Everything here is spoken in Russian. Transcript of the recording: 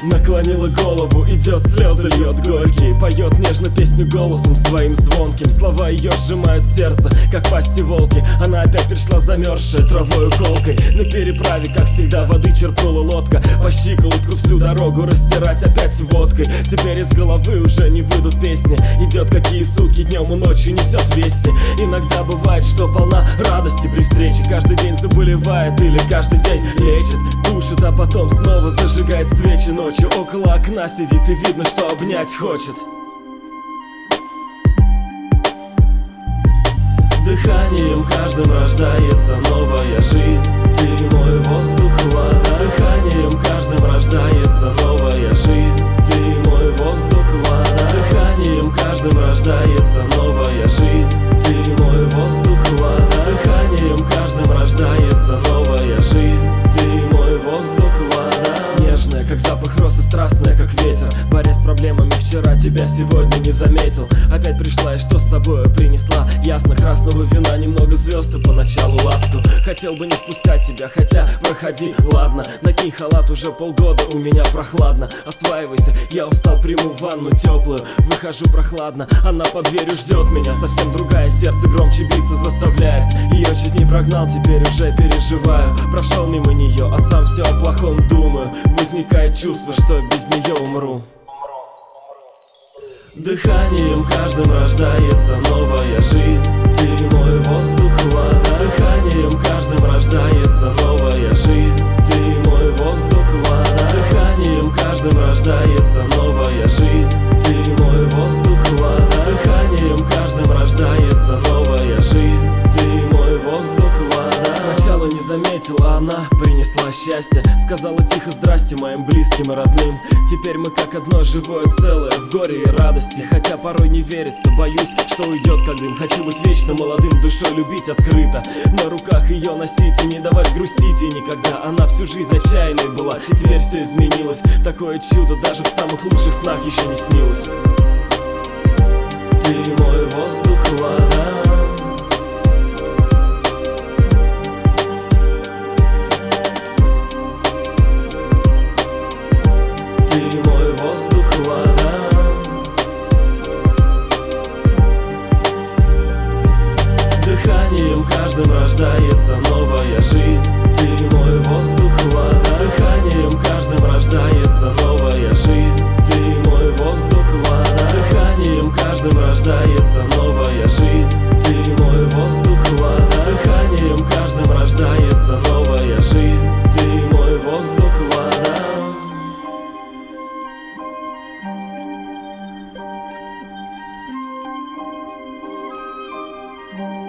Наклонила голову, идет, слезы льет горькие. Поет нежно песню голосом своим звонким. Слова ее сжимают сердце, как пасти волки. Она опять пришла замерзшая травою колкой. На переправе, как всегда, воды черпнула лодка. По щиколотку всю дорогу растирать опять водкой. Теперь из головы уже не выйдут песни. Идет, какие сутки днем и ночью несет вести. Иногда бывает, что полна радости при встрече. Каждый день заболевает или каждый день лечит, душит, а потом снова зажигает свечи. Ночью около окна сидит и видно, что обнять хочет. Дыханием каждым рождается новая жизнь. Ты мой воздух, вода. Дыханием каждым рождается новая жизнь. Ты мой воздух, вода. Дыханием каждым рождается новая жизнь. Ты мой воздух, вода. Дыханием каждым рождается новая жизнь. Ты мой воздух, вода. Нежная, как запах роз, и страстная, как ветер. Борясь с проблемами вчера, тебя сегодня не заметил. Опять пришла и что с собой принесла? Ясно, красного вина, немного звезд и поначалу ласку. Хотел бы не впускать тебя, хотя проходи, ладно. Накинь халат, уже полгода у меня прохладно. Осваивайся, я устал, приму ванну теплую. Выхожу прохладно, она под дверью ждет меня. Совсем другая, сердце громче биться заставляет. Ее чуть не прогнал, теперь уже переживаю. Прошел мимо нее, а сам все о плохом думаю. Возникает чувство, что без нее умру. Дыханием каждым рождается новая жизнь. Ты мой воздух, вода. Дыханием каждым рождается новая жизнь. Ты мой воздух, вода. Дыханием каждым рождается новая жизнь. Ты мой воздух, вода. Дыханием каждым рождается новая жизнь. Ты мой воздух, вода. Сначала не заметил, а она принесла счастье. Сказала тихо здрасте моим близким и родным. Теперь мы как одно живое целое, в горе и радости. Хотя порой не верится, боюсь, что уйдет как дым. Хочу быть вечно молодым, душой любить открыто. На руках ее носить и не давать грустить ей никогда. Она всю жизнь отчаянной была, теперь все изменилось. Такое чудо даже в самых лучших снах еще не снилось. Ты мой воздух, вода. Воздух, вода. Дыханием каждым рождается новая жизнь. Ты мой воздух, вода. Дыханием каждым рождается новая жизнь. Ты мой воздух, вода. Дыханием каждым рождается новая жизнь. Ты мой воздух, вода. Дыханием каждым рождается новая жизнь. Ты мой воздух, вода. Thank you.